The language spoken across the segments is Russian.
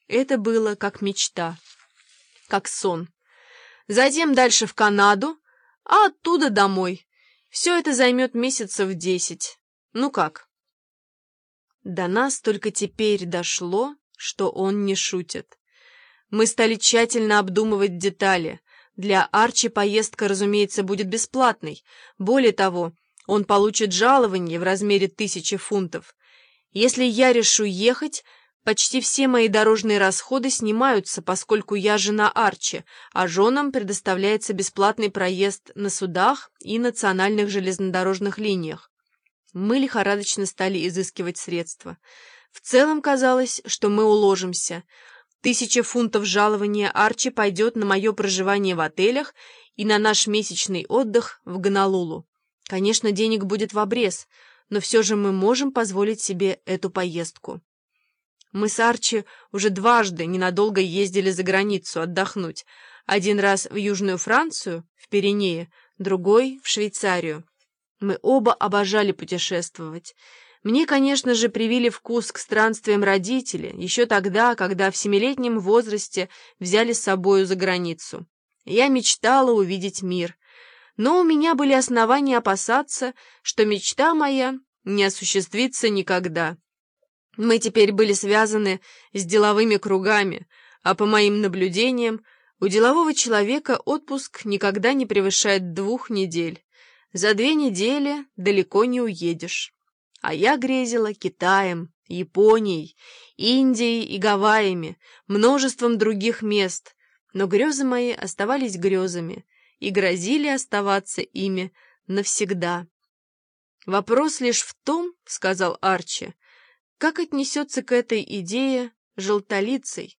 Это было как мечта, как сон. Затем дальше в Канаду, а оттуда домой. Все это займет месяцев 10. Ну как? До нас только теперь дошло, что он не шутит. Мы стали тщательно обдумывать детали. Для Арчи поездка, разумеется, будет бесплатной. Более того, он получит жалование в размере 1000 фунтов. Если я решу ехать, почти все мои дорожные расходы снимаются, поскольку я жена Арчи, а женам предоставляется бесплатный проезд на судах и национальных железнодорожных линиях. Мы лихорадочно стали изыскивать средства. В целом казалось, что мы уложимся. 1000 фунтов жалования Арчи пойдет на мое проживание в отелях и на наш месячный отдых в Гонолулу. Конечно, денег будет в обрез, но все же мы можем позволить себе эту поездку. Мы с Арчи уже дважды ненадолго ездили за границу отдохнуть. Один раз в Южную Францию, в Пиренеи, другой в Швейцарию. Мы оба обожали путешествовать. Мне, конечно же, привили вкус к странствиям родители, еще тогда, когда в 7-летнем возрасте взяли с собою за границу. Я мечтала увидеть мир. Но у меня были основания опасаться, что мечта моя не осуществится никогда. Мы теперь были связаны с деловыми кругами, а по моим наблюдениям, у делового человека отпуск никогда не превышает 2 недель. За 2 недели далеко не уедешь. А я грезила Китаем, Японией, Индией и Гавайями, множеством других мест, но грезы мои оставались грезами и грозили оставаться ими навсегда. «Вопрос лишь в том, — сказал Арчи, — как отнесется к этой идее желтолицый».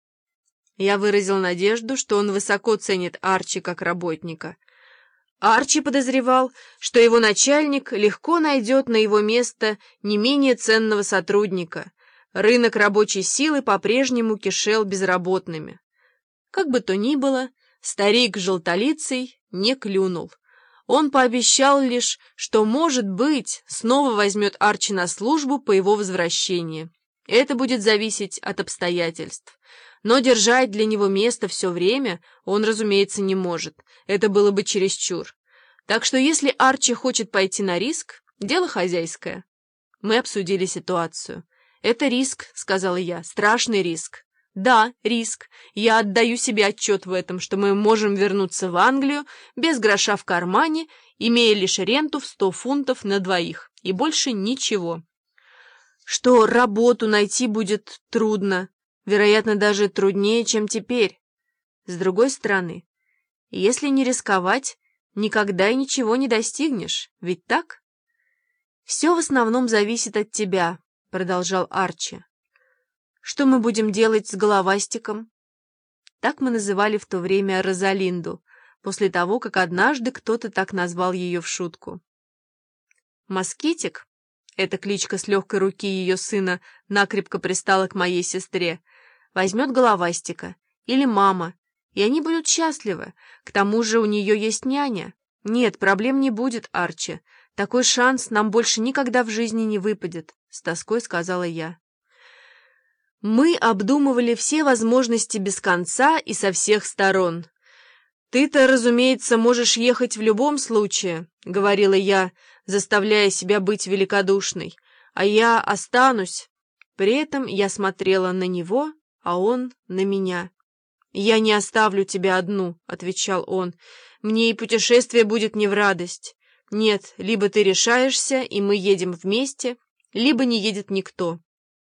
Я выразил надежду, что он высоко ценит Арчи как работника. Арчи подозревал, что его начальник легко найдет на его место не менее ценного сотрудника. Рынок рабочей силы по-прежнему кишел безработными. Как бы то ни было, старик желтолицый не клюнул. Он пообещал лишь, что, может быть, снова возьмет Арчи на службу по его возвращении. Это будет зависеть от обстоятельств. Но держать для него место все время он, разумеется, не может. Это было бы чересчур. Так что если Арчи хочет пойти на риск, дело хозяйское. Мы обсудили ситуацию. «Это риск», — сказала я, — «страшный риск». «Да, риск. Я отдаю себе отчет в этом, что мы можем вернуться в Англию без гроша в кармане, имея лишь ренту в 100 фунтов на 2, и больше ничего. Что работу найти будет трудно, вероятно, даже труднее, чем теперь. С другой стороны, если не рисковать, никогда и ничего не достигнешь, ведь так?» «Все в основном зависит от тебя», — продолжал Арчи. «Что мы будем делать с головастиком?» Так мы называли в то время Розалинду, после того, как однажды кто-то так назвал ее в шутку. Москитик, эта кличка с легкой руки ее сына накрепко пристала к моей сестре, возьмет головастика, или мама, и они будут счастливы. К тому же у нее есть няня. Нет, проблем не будет, Арчи. Такой шанс нам больше никогда в жизни не выпадет, — с тоской сказала я. Мы обдумывали все возможности без конца и со всех сторон. «Ты-то, разумеется, можешь ехать в любом случае», — говорила я, заставляя себя быть великодушной, «а я останусь». При этом я смотрела на него, а он на меня. «Я не оставлю тебя одну», — отвечал он. «Мне и путешествие будет не в радость. Нет, либо ты решаешься, и мы едем вместе, либо не едет никто».